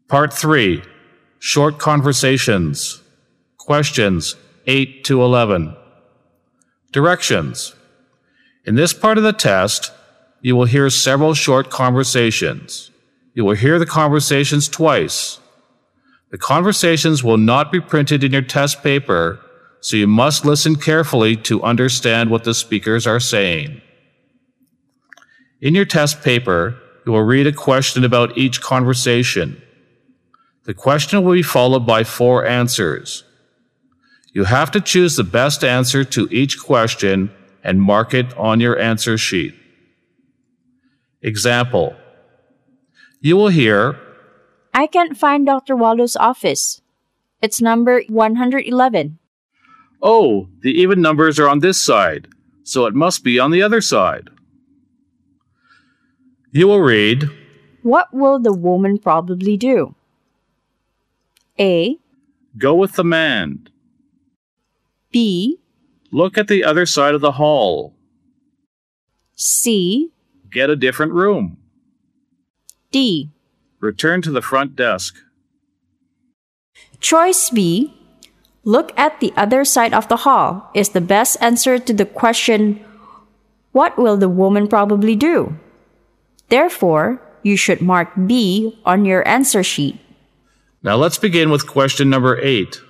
Part 3. Short Conversations. Questions 8 to 11. Directions. In this part of the test, you will hear several short conversations. You will hear the conversations twice. The conversations will not be printed in your test paper, so you must listen carefully to understand what the speakers are saying. In your test paper, you will read a question about each conversation. The question will be followed by 4 answers. You have to choose the best answer to each question and mark it on your answer sheet. Example. You will hear, I can't find Dr. Waldo's office. It's number 111. Oh, the even numbers are on this side, so it must be on the other side. You will read, What will the woman probably do? A. Go with the man. B. Look at the other side of the hall. C. Get a different room. D. Return to the front desk. Choice B. Look at the other side of the hall is the best answer to the question, What will the woman probably do? Therefore, you should mark B on your answer sheet. Now let's begin with question number 8.